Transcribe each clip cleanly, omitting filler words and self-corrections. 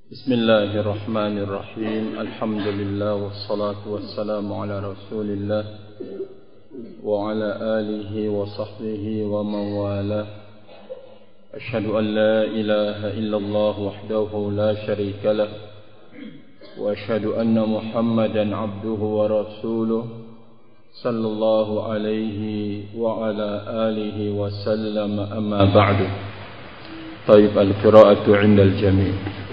بسم الله الرحمن الرحيم الحمد لله والصلاة والسلام على رسول الله وعلى آله وصحبه ومن والاه أشهد أن لا إله إلا الله وحده لا شريك له وأشهد أن محمدا عبده ورسوله صلى الله عليه وعلى آله وسلم أما بعد. طيب القراءة عند الجميع.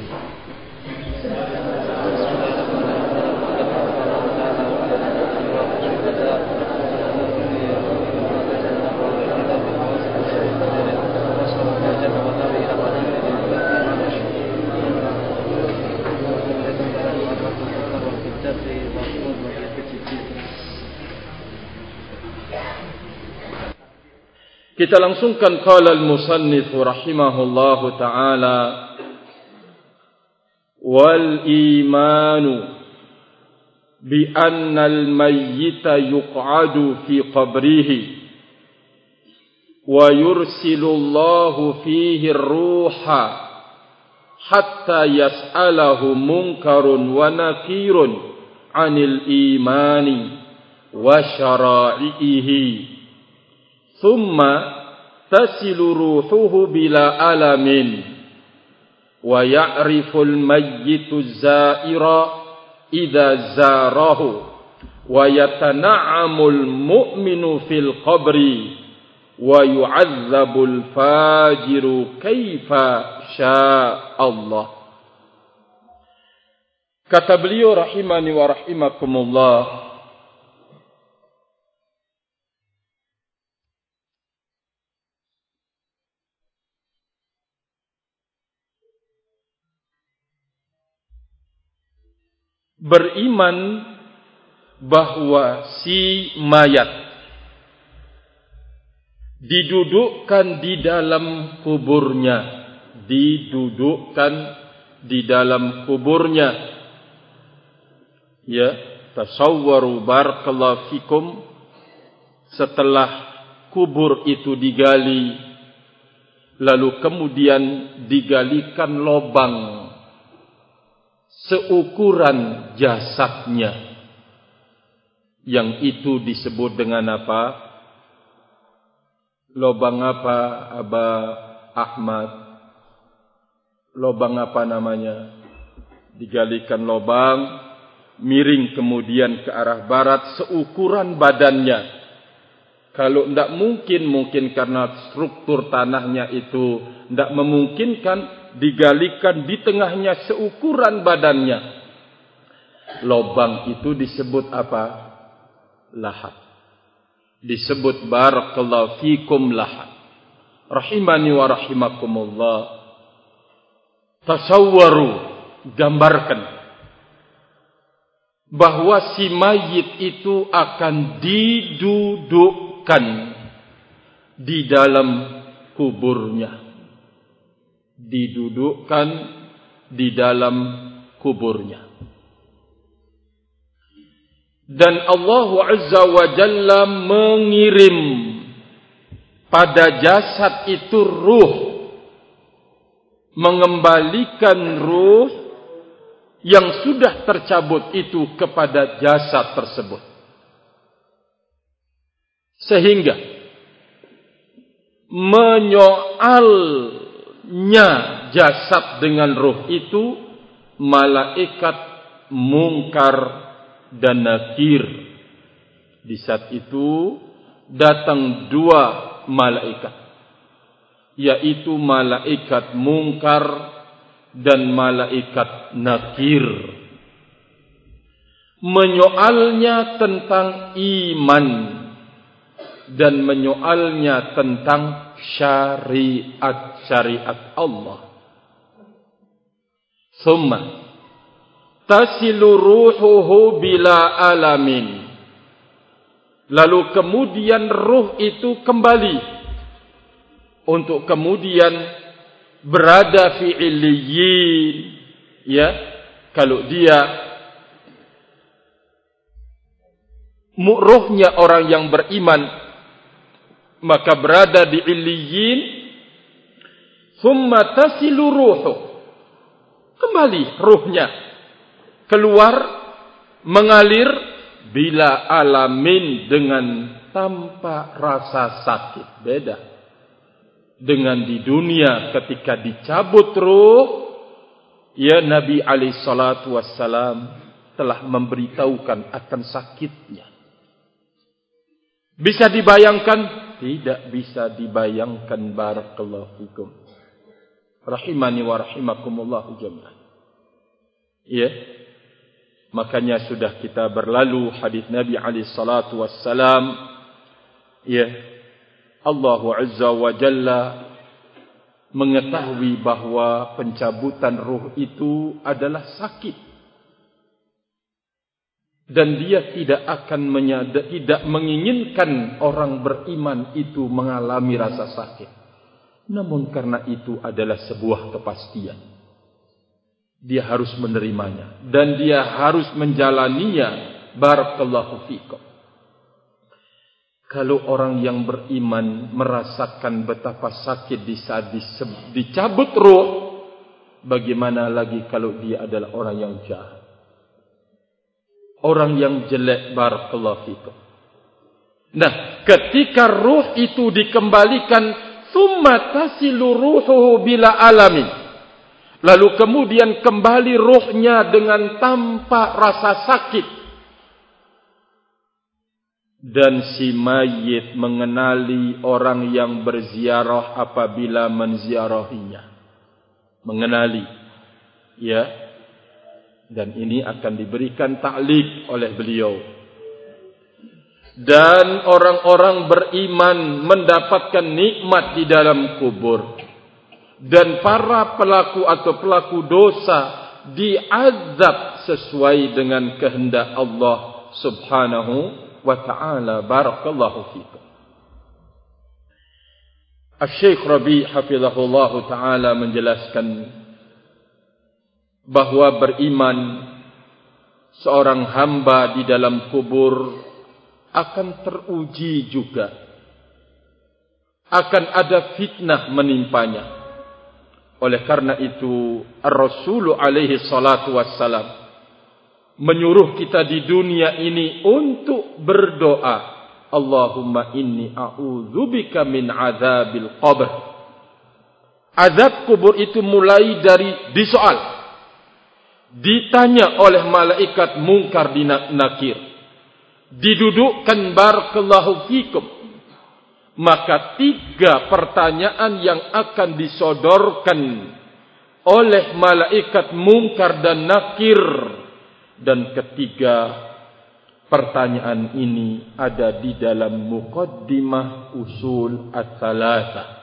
Kita langsungkan qala al-musannif rahimahullahu ta'ala wal imanu bi anna al-mayyita yuq'adu fi qabrihi wa yursilu Allahu fihi ar-ruha hatta yas'alahu munkarun wa nakirun 'anil imani wa syara'ihi ثم تصل روحه بلا ألم ويعرف الميت الزائر إذا زاره ويتنعم المؤمن في القبر ويعذب الفاجر كيف شاء الله. Kata beliau rahimani wa rahimakumullah, beriman bahwa si mayat didudukkan di dalam kuburnya, ya, tasawwaru barakallahu fikum, setelah kubur itu digali lalu kemudian digalikan lubang seukuran jasadnya, yang itu disebut dengan apa? Lubang apa, Aba Ahmad? Lubang apa namanya? Digalikan lubang miring kemudian ke arah barat seukuran badannya. Kalau tidak mungkin karena struktur tanahnya itu tidak memungkinkan, digalikan di tengahnya seukuran badannya. Lubang itu disebut apa? Lahat. Disebut barakallahu fikum lahat. Rahimani wa rahimakumullah. Tasawwaru, gambarkan bahwa si mayit itu akan didudukkan di dalam kuburnya. Didudukkan di dalam kuburnya. Dan Allah Azza wa Jalla mengirim pada jasad itu ruh, mengembalikan ruh yang sudah tercabut itu kepada jasad tersebut, sehingga menyoalnya jasad dengan ruh itu malaikat mungkar dan nakir. Di saat itu datang dua malaikat, yaitu malaikat mungkar dan malaikat nakir, menyoalnya tentang iman dan menyoalnya tentang syariat Allah. Summa tasilu ruhuhu bila alamin. Lalu kemudian ruh itu kembali untuk kemudian berada fi illiyin, ya. Kalau dia ruhnya orang yang beriman, maka berada di illiyin. Thumma tasilu ruhu, kembali ruhnya keluar, mengalir bila alamin dengan tanpa rasa sakit. Beda dengan di dunia ketika dicabut ruh, ya Nabi alaihi salatu wassalam telah memberitahukan akan sakitnya. Bisa dibayangkan? Tidak bisa dibayangkan. Barakallahu fikum. Rahimani wa rahimakumullahu jami'an. Ya. Makanya sudah kita berlalu hadis Nabi alaihi salatu wassalam. Ya. Allah Azza wa Jalla mengetahui bahwa pencabutan ruh itu adalah sakit. Dan dia tidak akan tidak menginginkan orang beriman itu mengalami rasa sakit. Namun karena itu adalah sebuah kepastian, dia harus menerimanya dan dia harus menjalaninya. Barakallahu fikum. Kalau orang yang beriman merasakan betapa sakit di saat dicabut ruh, bagaimana lagi kalau dia adalah orang yang jahat, orang yang jelek. Barakallahu fikum. Nah, ketika ruh itu dikembalikan, summa tasilu ruhuhu bila alamin, lalu kemudian kembali ruhnya dengan tanpa rasa sakit, dan si mayit mengenali orang yang berziarah apabila menziarahinya. Mengenali, ya. Dan ini akan diberikan ta'liq oleh beliau. Dan orang-orang beriman mendapatkan nikmat di dalam kubur. Dan para pelaku atau pelaku dosa diazab sesuai dengan kehendak Allah subhanahu wa ta'ala. Barakallahu fikum. Asy-Syaikh Rabi' hafizahullahu ta'ala menjelaskan bahwa beriman seorang hamba di dalam kubur akan teruji juga. Akan ada fitnah menimpanya. Oleh karena itu Ar-Rasul alaihi salatu wassalam menyuruh kita di dunia ini untuk berdoa, Allahumma inni a'udzubika min azabil qabr. Azab kubur itu mulai dari disoal, ditanya oleh malaikat mungkar dan nakir, didudukkan barakallahu fikum, maka 3 pertanyaan yang akan disodorkan oleh malaikat mungkar dan nakir. Dan ketiga pertanyaan ini ada di dalam muqaddimah usul ats-tsalatsah,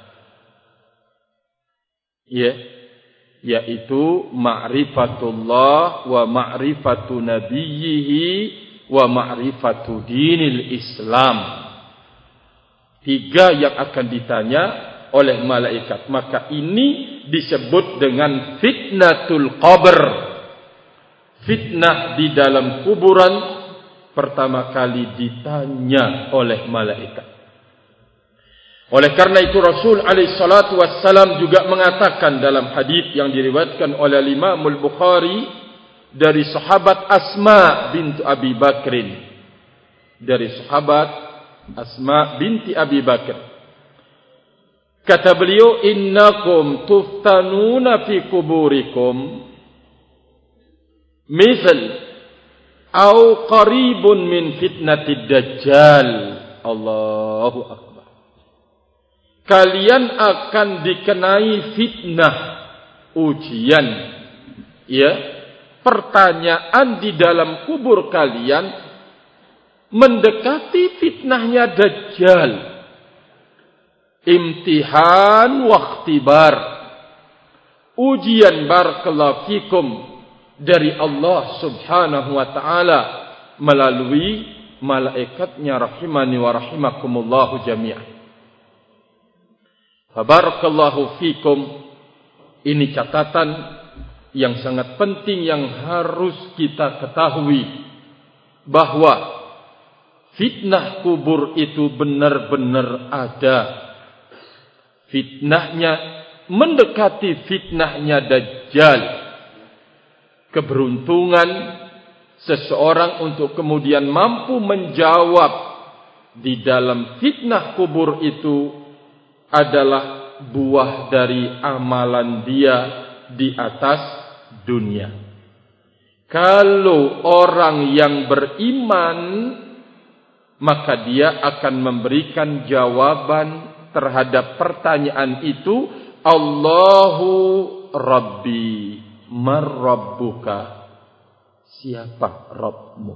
ya, yaitu ma'rifatullah wa ma'rifatu nabiyhi wa ma'rifatu dinil Islam. 3 yang akan ditanya oleh malaikat. Maka ini disebut dengan fitnatul qabr. Fitnah di dalam kuburan pertama kali ditanya oleh malaikat. Oleh karena itu Rasul alaihi salatu wassalam juga mengatakan dalam hadis yang diriwayatkan oleh Imam Al-Bukhari dari sahabat Asma binti Abi Bakrin, dari sahabat Asma binti Abi Bakr, kata beliau, innakum tuftanuna fi kuburikum misal au qaribun min fitnatid dajjal. Allahu akbar. Kalian akan dikenai fitnah, ujian, ya, pertanyaan di dalam kubur kalian mendekati fitnahnya dajjal. Imtihan wa ikhtibar, ujian barakallahu fikum dari Allah subhanahu wa ta'ala melalui malaikatnya rahimani wa rahimakumullahu jami'an. Barakallahu fikum. Ini catatan yang sangat penting yang harus kita ketahui, bahwa fitnah kubur itu benar-benar ada. Fitnahnya mendekati fitnahnya dajjal. keberuntungan seseorang untuk kemudian mampu menjawab di dalam fitnah kubur itu adalah buah dari amalan dia di atas dunia. Kalau orang yang beriman, maka dia akan memberikan jawaban terhadap pertanyaan itu. Allahu Rabbi, man Rabbuka, siapa Rabbmu?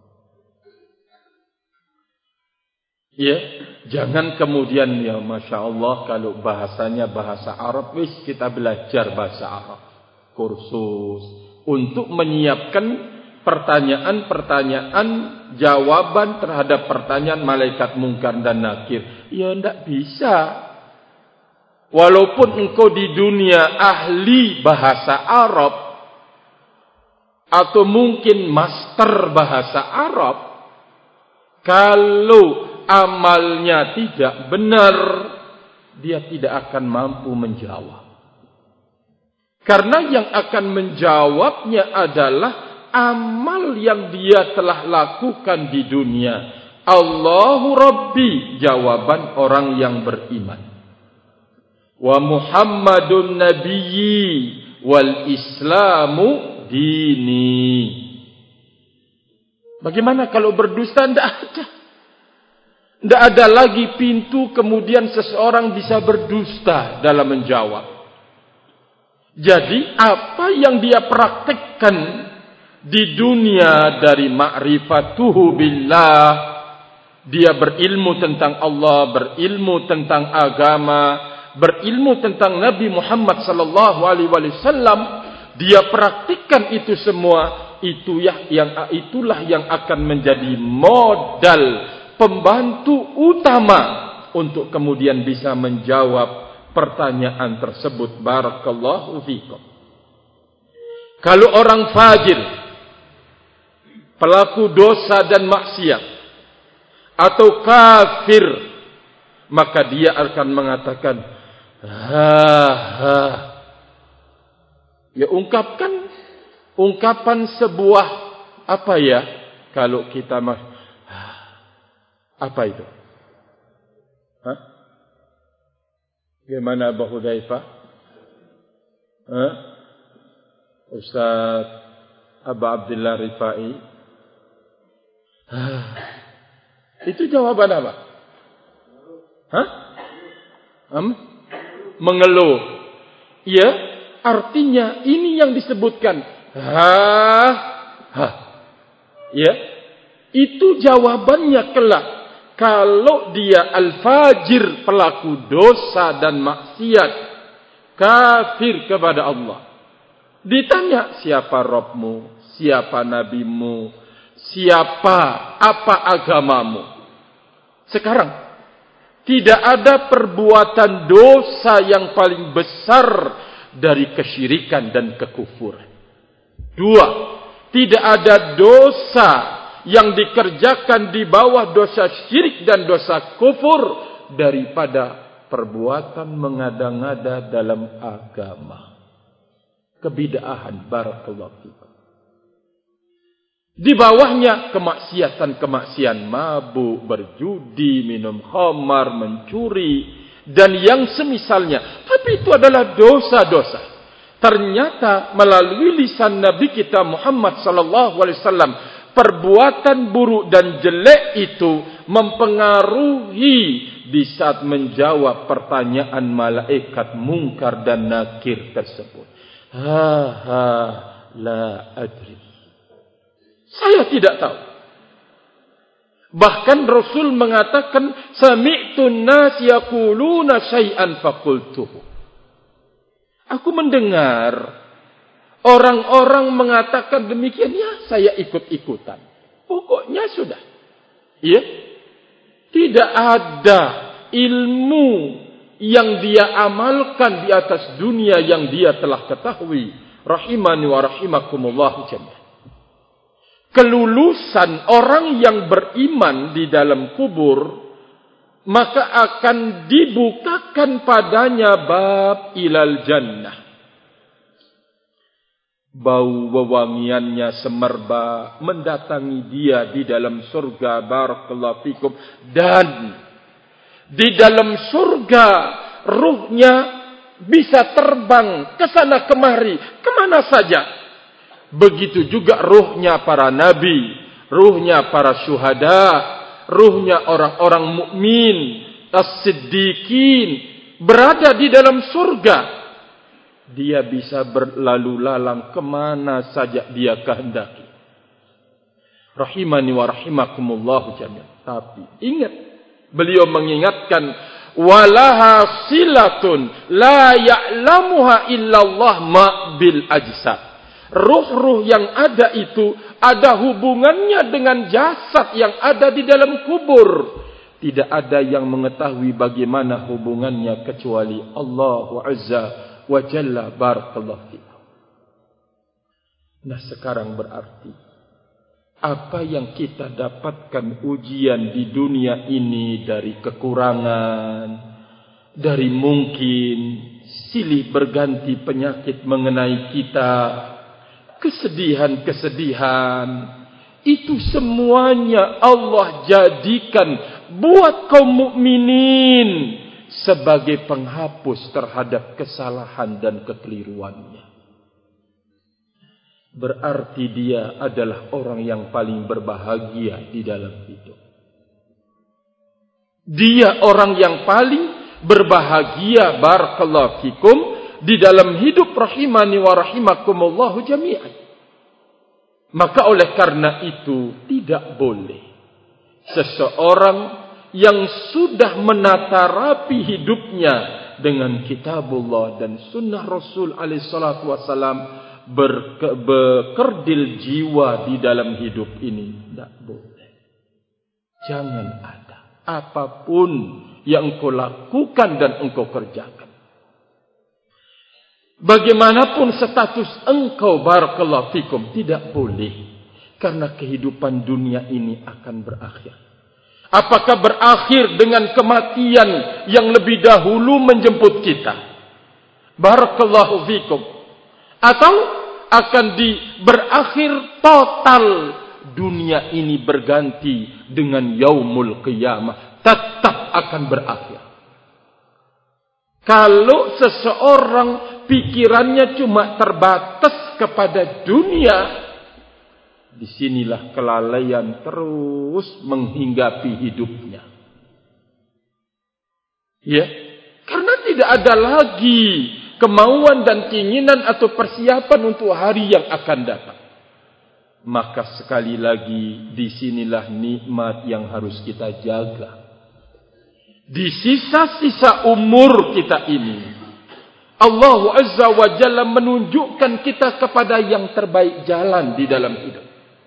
Ya, jangan kemudian ya Masya Allah kalau bahasanya bahasa Arab, wis kita belajar bahasa Arab, kursus untuk menyiapkan pertanyaan-pertanyaan, jawaban terhadap pertanyaan malaikat mungkar dan nakir. Ya tidak bisa. Walaupun engkau di dunia ahli bahasa Arab atau mungkin master bahasa Arab, kalau amalnya tidak benar, dia tidak akan mampu menjawab. Karena yang akan menjawabnya adalah amal yang dia telah lakukan di dunia. Allahu Rabbi, jawaban orang yang beriman. Wa Muhammadun Nabiyyi wal Islamu dini. Bagaimana kalau berdusta? Tidak ada. Tidak ada lagi pintu kemudian seseorang bisa berdusta dalam menjawab. Jadi apa yang dia praktekkan di dunia dari ma'rifatuhu billah, dia berilmu tentang Allah, berilmu tentang agama, berilmu tentang Nabi Muhammad sallallahu alaihi wasallam, dia praktikkan itu semua, itulah yang akan menjadi modal pembantu utama untuk kemudian bisa menjawab pertanyaan tersebut. Barakallahu fikum. Kalau orang fajir, pelaku dosa dan maksiat, atau kafir, maka dia akan mengatakan, ya ungkapan sebuah apa ya, kalau kita apa itu? Bagaimana Abu Hudzaifah? Ustaz Abu Abdullah Rifai? Itu jawaban apa? Mengeluh. Ya, artinya ini yang disebutkan. Ya, itu jawabannya kelak. Kalau dia al-fajir, pelaku dosa dan maksiat, kafir kepada Allah, ditanya siapa Rabbmu, siapa nabimu, apa agamamu. Sekarang tidak ada perbuatan dosa yang paling besar dari kesyirikan dan kekufuran. Dua, tidak ada dosa yang dikerjakan di bawah dosa syirik dan dosa kufur daripada perbuatan mengada-ngada dalam agama. Kebid'ahan, barakallahu fikum. Di bawahnya kemaksiatan, mabuk, berjudi, minum khamar, mencuri, dan yang semisalnya. Tapi itu adalah dosa-dosa. Ternyata melalui lisan Nabi kita Muhammad sallallahu alaihi wasallam, perbuatan buruk dan jelek itu mempengaruhi di saat menjawab pertanyaan malaikat mungkar dan nakir tersebut. La adri. Saya tidak tahu. Bahkan Rasul mengatakan, sami'tun nas yaquluna syai'an faqultuhu. Aku mendengar orang-orang mengatakan demikian, ya saya ikut-ikutan. Pokoknya sudah. Ya. Tidak ada ilmu yang dia amalkan di atas dunia yang dia telah ketahui. Rahimani wa rahimakumullah jami'an. Kelulusan orang yang beriman di dalam kubur, maka akan dibukakan padanya bab ilal jannah. bau wewangiannya semerbak mendatangi dia di dalam surga. Barakallahu fikum. Dan di dalam surga ruhnya bisa terbang ke sana kemari, kemana saja. Begitu juga ruhnya para nabi, ruhnya para syuhada, ruhnya orang-orang mukmin, as-siddiqin, berada di dalam surga. Dia bisa berlalu lalang kemana saja dia kehendaki. Rahimani wa rahimakumullahu jami'an. Tapi ingat, beliau mengingatkan, walaha silatun la ya'lamuha illallah ma bil ajsad. Ruh-ruh yang ada itu ada hubungannya dengan jasad yang ada di dalam kubur. Tidak ada yang mengetahui bagaimana hubungannya kecuali Allah Azza wa Jalla. Barakallahu fikum. Nah, sekarang berarti apa yang kita dapatkan ujian di dunia ini dari kekurangan, dari mungkin silih berganti penyakit mengenai kita, kesedihan-kesedihan, itu semuanya Allah jadikan buat kaum mukminin sebagai penghapus terhadap kesalahan dan kekeliruannya. Berarti dia adalah orang yang paling berbahagia di dalam hidup. Dia orang yang paling berbahagia, barakallahu fikum, di dalam hidup, rahimani wa rahimakumullahu jami'an. Maka oleh karena itu tidak boleh seseorang yang sudah menata rapi hidupnya dengan kitabullah dan sunnah Rasul alaihi salatu wasalam berkerdil jiwa di dalam hidup ini. Tidak boleh. Jangan ada apapun yang engkau lakukan dan engkau kerjakan. Bagaimanapun status engkau, barakallahu fikum, tidak boleh. Karena kehidupan dunia ini akan berakhir. Apakah berakhir dengan kematian yang lebih dahulu menjemput kita? Barakallahu fikum. Atau akan berakhir total dunia ini berganti dengan yaumul qiyamah. Tetap akan berakhir. Kalau seseorang pikirannya cuma terbatas kepada dunia, disinilah kelalaian terus menghinggapi hidupnya. Ya, karena tidak ada lagi kemauan dan keinginan atau persiapan untuk hari yang akan datang. Maka sekali lagi, disinilah nikmat yang harus kita jaga. Di sisa-sisa umur kita ini, Allah Azza wa Jalla menunjukkan kita kepada yang terbaik jalan di dalam hidup.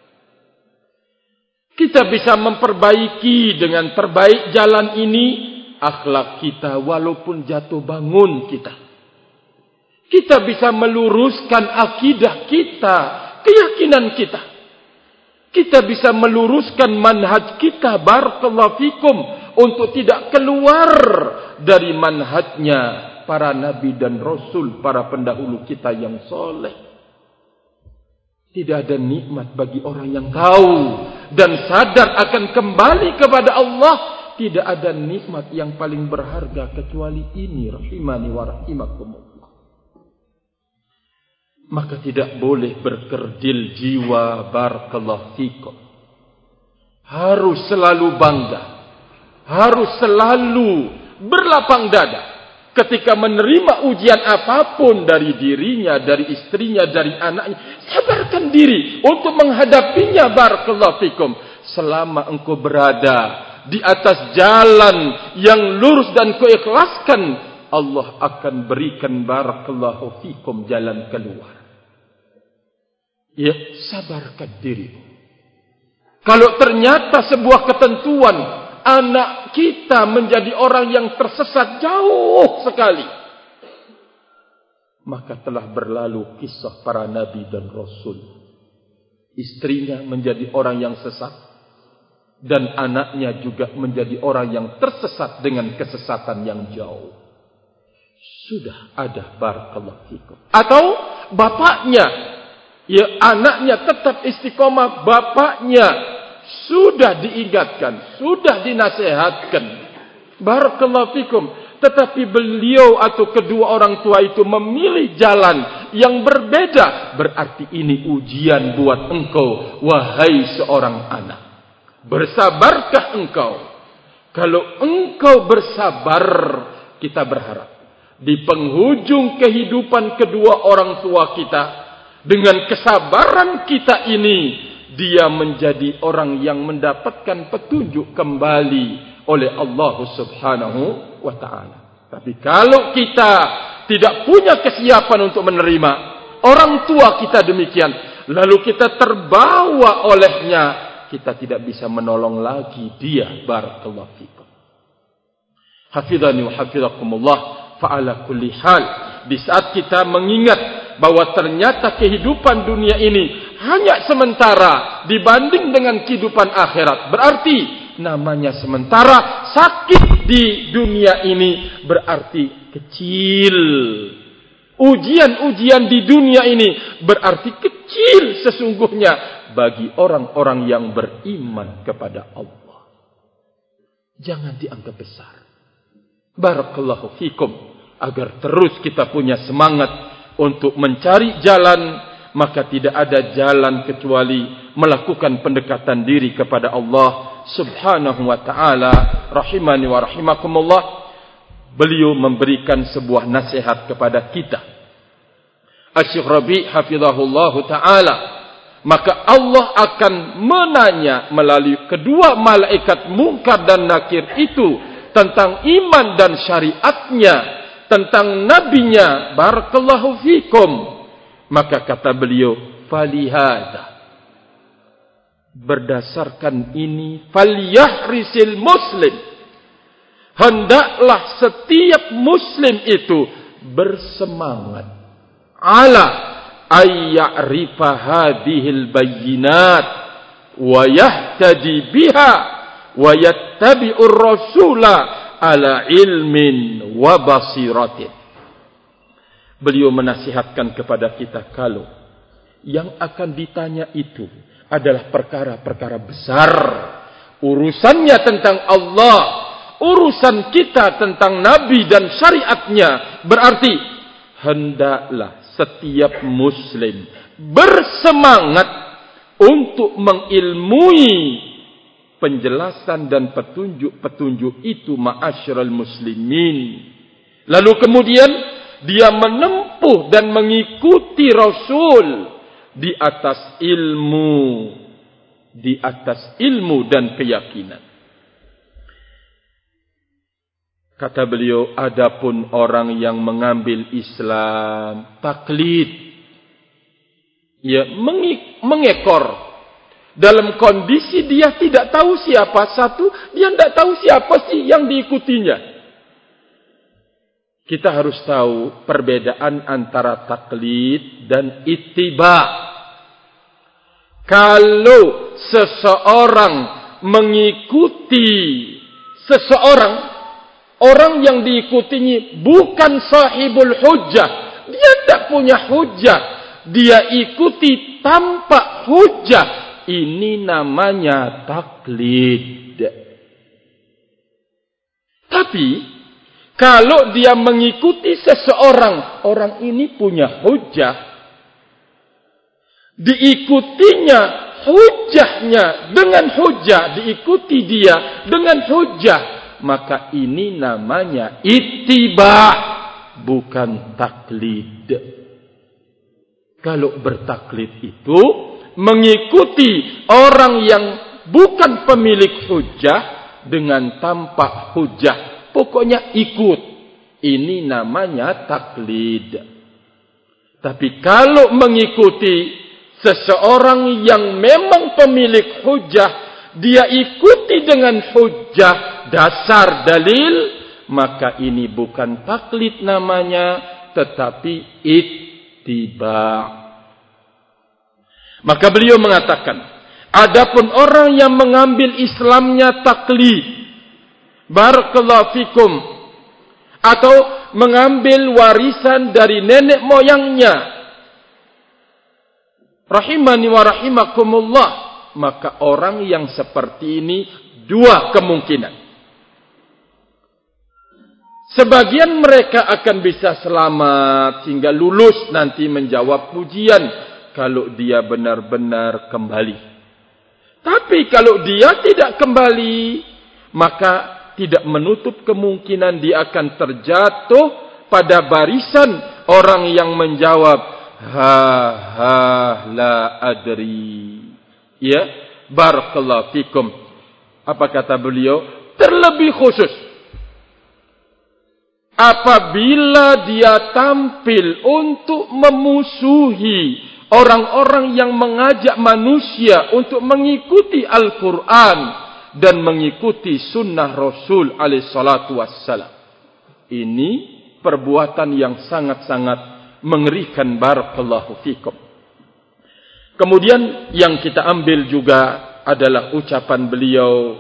Kita bisa memperbaiki dengan terbaik jalan ini akhlak kita walaupun jatuh bangun kita. Kita bisa meluruskan akidah kita, keyakinan kita. Kita bisa meluruskan manhaj kita, barakallahu fikum, untuk tidak keluar dari manhajnya para nabi dan rasul, para pendahulu kita yang soleh. Tidak ada nikmat bagi orang yang tahu dan sadar akan kembali kepada Allah. Tidak ada nikmat yang paling berharga kecuali ini, rahimani wa rahimakumullah. Maka tidak boleh berkerdil jiwa, barakallahu fikum. Harus selalu bangga, harus selalu berlapang dada ketika menerima ujian apapun dari dirinya, dari istrinya, dari anaknya. Sabarkan diri untuk menghadapinya, barakallahu fikum. Selama engkau berada di atas jalan yang lurus dan kau ikhlaskan, Allah akan berikan, barakallahu fikum, jalan keluar. Ya, sabarkan diri. Kalau ternyata sebuah ketentuan anak kita menjadi orang yang tersesat jauh sekali, maka telah berlalu kisah para nabi dan rasul. Istrinya menjadi orang yang sesat, dan anaknya juga menjadi orang yang tersesat dengan kesesatan yang jauh. Sudah ada, barakallahu fikum. Atau bapaknya Ya, anaknya tetap istiqomah, bapaknya sudah diingatkan, sudah dinasehatkan. Barakallahu fikum. Tetapi beliau atau kedua orang tua itu memilih jalan yang berbeda. Berarti ini ujian buat engkau, wahai seorang anak. Bersabarkah engkau? Kalau engkau bersabar, kita berharap di penghujung kehidupan kedua orang tua kita, dengan kesabaran kita ini, dia menjadi orang yang mendapatkan petunjuk kembali oleh Allah Subhanahu wa ta'ala. Tapi kalau kita tidak punya kesiapan untuk menerima orang tua kita demikian, lalu kita terbawa olehnya, kita tidak bisa menolong lagi dia. Barakallahu fikum. Hafizani wa hafizakumullah. Fa'ala kulli hal, di saat kita mengingat bahwa ternyata kehidupan dunia ini hanya sementara dibanding dengan kehidupan akhirat, berarti namanya sementara. Sakit di dunia ini berarti kecil. Ujian-ujian di dunia ini berarti kecil sesungguhnya bagi orang-orang yang beriman kepada Allah. Jangan dianggap besar. Barakallahu fikum. Agar terus kita punya semangat untuk mencari jalan, maka tidak ada jalan kecuali melakukan pendekatan diri kepada Allah Subhanahu wa ta'ala. Rahimani wa rahimakumullah. Beliau memberikan sebuah nasihat kepada kita. Asy-Syaikh Rabi' hafizahullahu ta'ala. Maka Allah akan menanya melalui kedua malaikat Munkar dan Nakir itu tentang iman dan syariatnya, tentang nabinya. Barakallahu fikum. Maka kata beliau, falihada, berdasarkan ini, falyahrisil muslim, hendaklah setiap muslim itu bersemangat ala ayya'rifa hadhil bayyinat wa yahtadi biha wa yattabi'ur rasula ala ilmin wa basiratin. Beliau menasihatkan kepada kita, kalau yang akan ditanya itu adalah perkara-perkara besar, urusannya tentang Allah, urusan kita tentang Nabi dan syariatnya, berarti hendaklah setiap muslim bersemangat untuk mengilmui penjelasan dan petunjuk-petunjuk itu, ma'asyiral muslimin. Lalu kemudian dia menempuh dan mengikuti Rasul di atas ilmu dan keyakinan. Kata beliau, adapun orang yang mengambil Islam taklid, ya, mengekor, dalam kondisi dia tidak tahu siapa, satu, dia tidak tahu siapa sih yang diikutinya. Kita harus tahu perbedaan antara taklid dan ittiba. Kalau seseorang mengikuti seseorang, orang yang diikutinya bukan sahibul hujjah, dia tidak punya hujjah, dia ikuti tanpa hujjah, ini namanya taklid. Tapi kalau dia mengikuti seseorang, orang ini punya hujjah, diikutinya hujjahnya dengan hujjah, diikuti dia dengan hujjah, maka ini namanya ittiba, bukan taklid. Kalau bertaklid itu mengikuti orang yang bukan pemilik hujjah dengan tanpa hujjah, pokoknya ikut, ini namanya taklid. Tapi kalau mengikuti seseorang yang memang pemilik hujjah, dia ikuti dengan hujjah, dasar dalil, maka ini bukan taklid namanya, tetapi ittiba. Maka beliau mengatakan, adapun orang yang mengambil Islamnya taklid, barakallahu fikum, atau mengambil warisan dari nenek moyangnya, Rahimani wa rahimakumullah. Maka orang yang seperti ini dua kemungkinan. Sebagian mereka akan bisa selamat hingga lulus nanti menjawab pujian kalau dia benar-benar kembali. Tapi kalau dia tidak kembali, maka tidak menutup kemungkinan dia akan terjatuh pada barisan orang yang menjawab la adri. Ya, barakallahu fikum. Apa kata beliau? Terlebih khusus apabila dia tampil untuk memusuhi orang-orang yang mengajak manusia untuk mengikuti Al-Quran dan mengikuti sunnah Rasul alaihi salatu wassalam. Ini perbuatan yang sangat-sangat mengerikan, barakallahu fikum. Kemudian yang kita ambil juga adalah ucapan beliau,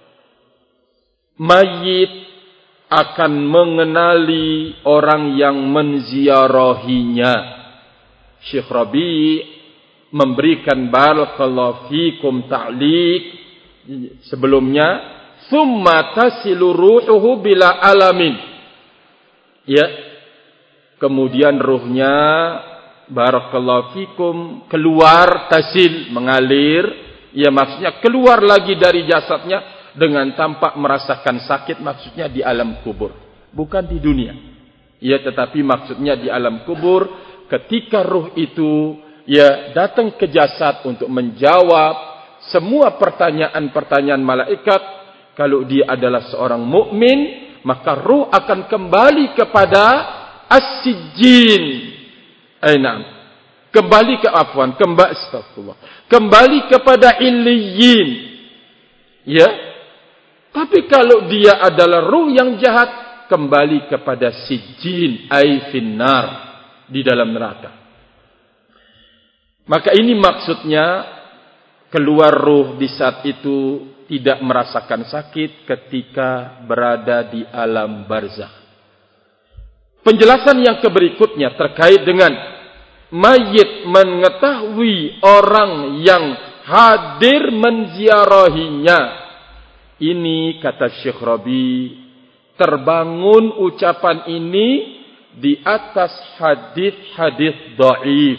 mayit akan mengenali orang yang menziarahinya. Syekh Rabi' memberikan barakallahu fikum ta'liq sebelumnya, thumma tasilu ruhuhu bila alamin. Ya. Kemudian ruhnya barakallahu fikum keluar, tasil, mengalir, ya maksudnya keluar lagi dari jasadnya dengan tampak merasakan sakit, maksudnya di alam kubur, bukan di dunia. Ya, tetapi maksudnya di alam kubur ketika ruh itu ya datang ke jasad untuk menjawab semua pertanyaan-pertanyaan malaikat. Kalau dia adalah seorang mukmin, maka ruh akan kembali kepada as-sijjin. Kembali kepada illiyin. Ya. Tapi kalau dia adalah ruh yang jahat, kembali kepada sijjin, ay finnar, di dalam neraka. Maka ini maksudnya keluar ruh di saat itu tidak merasakan sakit ketika berada di alam barzakh. Penjelasan yang berikutnya terkait dengan mayit mengetahui orang yang hadir menziarahinya. Ini kata Syekh Rabi, terbangun ucapan ini di atas hadis-hadis dhaif.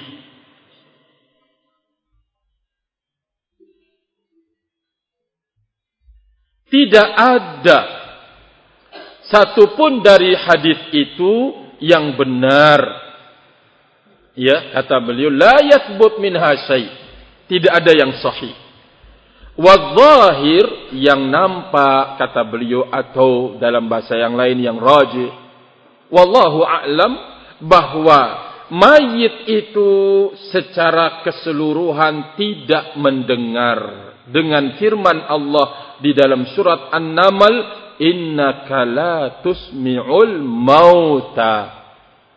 Tidak ada satupun dari hadis itu yang benar. Ya, kata beliau, la yathbut minha syai'. Tidak ada yang sahih. Wadh-dhahir, yang nampak, kata beliau, atau dalam bahasa yang lain yang rajih, wallahu a'lam, bahwa mayit itu secara keseluruhan tidak mendengar. Dengan firman Allah di dalam surat An-Naml, innaka la tusmi'ul mauta.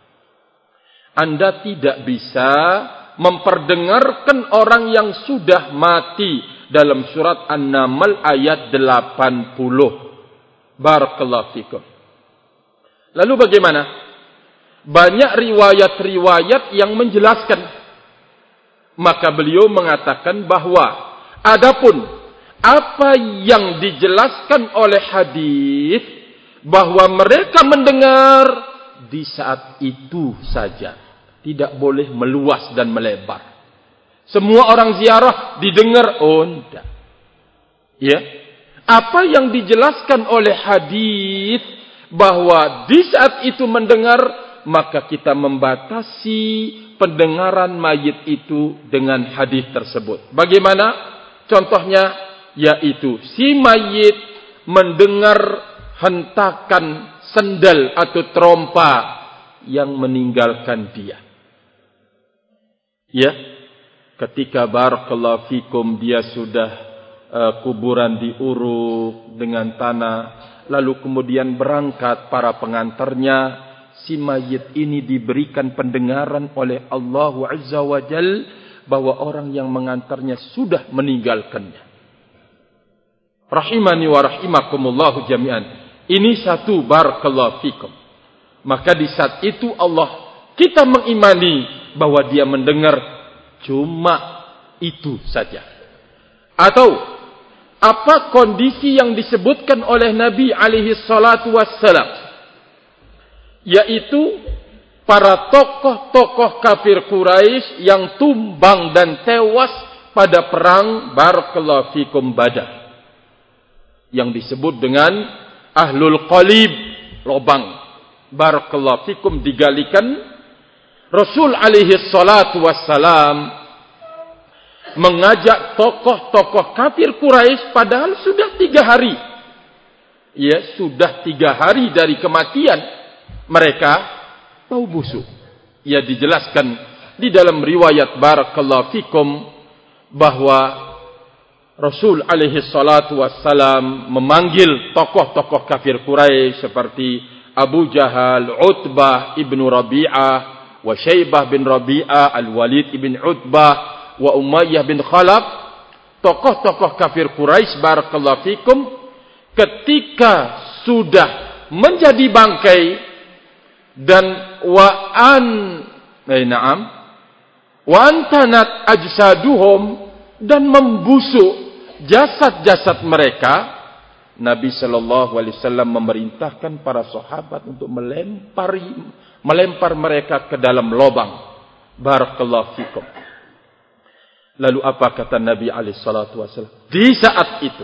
Anda tidak bisa memperdengarkan orang yang sudah mati, dalam surat An-Naml ayat 80. Barakallahu fikum. Lalu bagaimana? Banyak riwayat-riwayat yang menjelaskan. Maka beliau mengatakan bahwa adapun apa yang dijelaskan oleh hadis bahwa mereka mendengar di saat itu saja. Tidak boleh meluas dan melebar. Semua orang ziarah didengar, oh tidak. Ya. Apa yang dijelaskan oleh hadis bahwa di saat itu mendengar, maka kita membatasi pendengaran mayit itu dengan hadis tersebut. Bagaimana? Contohnya yaitu si mayit mendengar hentakan sendal atau trompa yang meninggalkan dia. Ya, ketika barakallahu fikum dia sudah kuburan diuruk dengan tanah, lalu kemudian berangkat para pengantarnya, si mayit ini diberikan pendengaran oleh Allah Azza wa Jal bahwa orang yang mengantarnya sudah meninggalkannya. Rahimani wa rahimakumullahu jami'an. Ini satu, barakallahu fikum. Maka di saat itu Allah, kita mengimani bahwa dia mendengar cuma itu saja? Atau apa kondisi yang disebutkan oleh Nabi alaihi salatu wassalam, yaitu para tokoh-tokoh kafir Quraisy yang tumbang dan tewas pada perang barakallahu fikum Badar, yang disebut dengan Ahlul Qalib, lobang barakallahu fikum digalikan. Rasul alaihi salatu wassalam mengajak tokoh-tokoh kafir Quraisy padahal sudah 3 hari. Ya, sudah 3 hari dari kematian mereka bau busuk. Ya, dijelaskan di dalam riwayat barakallahu fikum bahwa Rasul alaihi salatu wassalam memanggil tokoh-tokoh kafir Quraisy seperti Abu Jahal, Utbah ibn Rabi'ah, wa Syaibah bin Rabi'ah, Al-Walid ibn Utbah, wa Umayyah bin Khalaf. Tokoh-tokoh kafir Quraisy barakallahu fikum ketika sudah menjadi bangkai dan wa antanat ajsaduhum, dan membusuk jasad-jasad mereka, Nabi sallallahu alaihi wasallam memerintahkan para sahabat untuk melempar mereka ke dalam lubang. Barakallahu fikum. Lalu apa kata Nabi alaihi salatu wasallam di saat itu?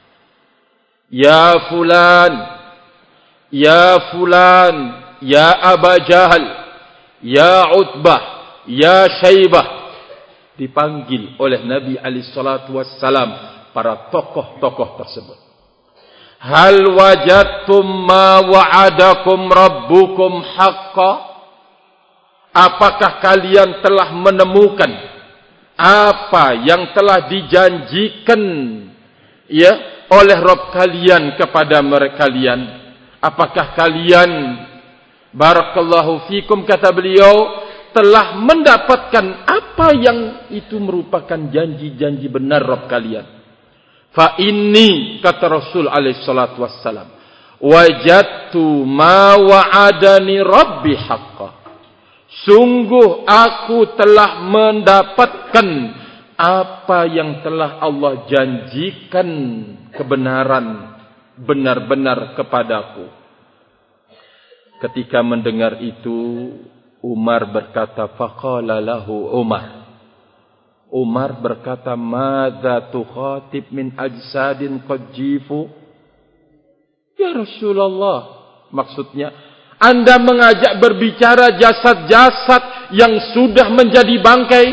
Ya fulan, ya fulan, ya Aba Jahal, ya Utbah, ya Syaibah. Dipanggil oleh Nabi alaihi salatu wassalam para tokoh-tokoh tersebut. Hal wajadtum ma wa'adakum rabbukum haqqan? Apakah kalian telah menemukan apa yang telah dijanjikan ya oleh Rabb kalian kepada mereka kalian? Apakah kalian barakallahu fikum kata beliau telah mendapatkan apa yang itu merupakan janji-janji benar Rabb kalian? Fa inni, kata Rasul alaihi salatu wassalam, wajadtu ma wa'adani Rabbi haqqan. Sungguh aku telah mendapatkan apa yang telah Allah janjikan kebenaran benar-benar kepadaku. Ketika mendengar itu, Umar berkata, faqala lahu Umar berkata, madza tukhatib min ajsadin qad jifu? Ya Rasulullah, maksudnya Anda mengajak berbicara jasad-jasad yang sudah menjadi bangkai.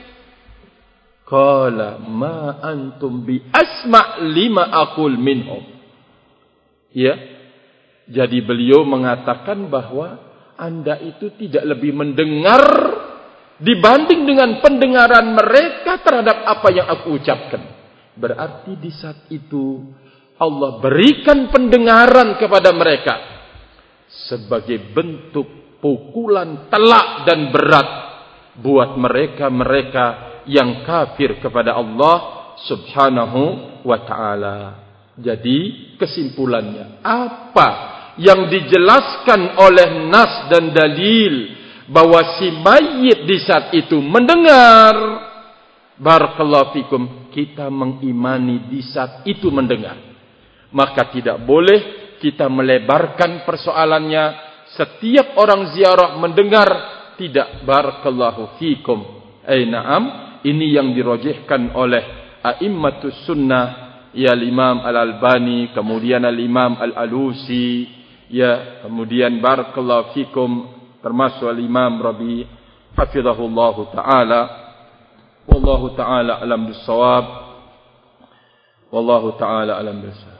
Qala ma antum bi asma' lima aqul minhum. Ya. Jadi beliau mengatakan bahwa Anda itu tidak lebih mendengar dibanding dengan pendengaran mereka terhadap apa yang aku ucapkan. Berarti di saat itu Allah berikan pendengaran kepada mereka sebagai bentuk pukulan telak dan berat buat mereka-mereka yang kafir kepada Allah subhanahu wa ta'ala. Jadi kesimpulannya, apa yang dijelaskan oleh nas dan dalil bahwa si mayit di saat itu mendengar, barakallahu fikum, kita mengimani di saat itu mendengar. Maka tidak boleh kita melebarkan persoalannya. Setiap orang ziarah mendengar tidak, barakallahu fikum. Na'am, ini yang dirajihkan oleh a'immatus sunnah, ya Imam Al-Albani, kemudian Al-Imam Al-Alusi, ya kemudian barakallahu fikum termasuk Al-Imam Rabi hafizahullahu taala. Wallahu taala alam bis-shawab. Wallahu taala alam bis-shawab.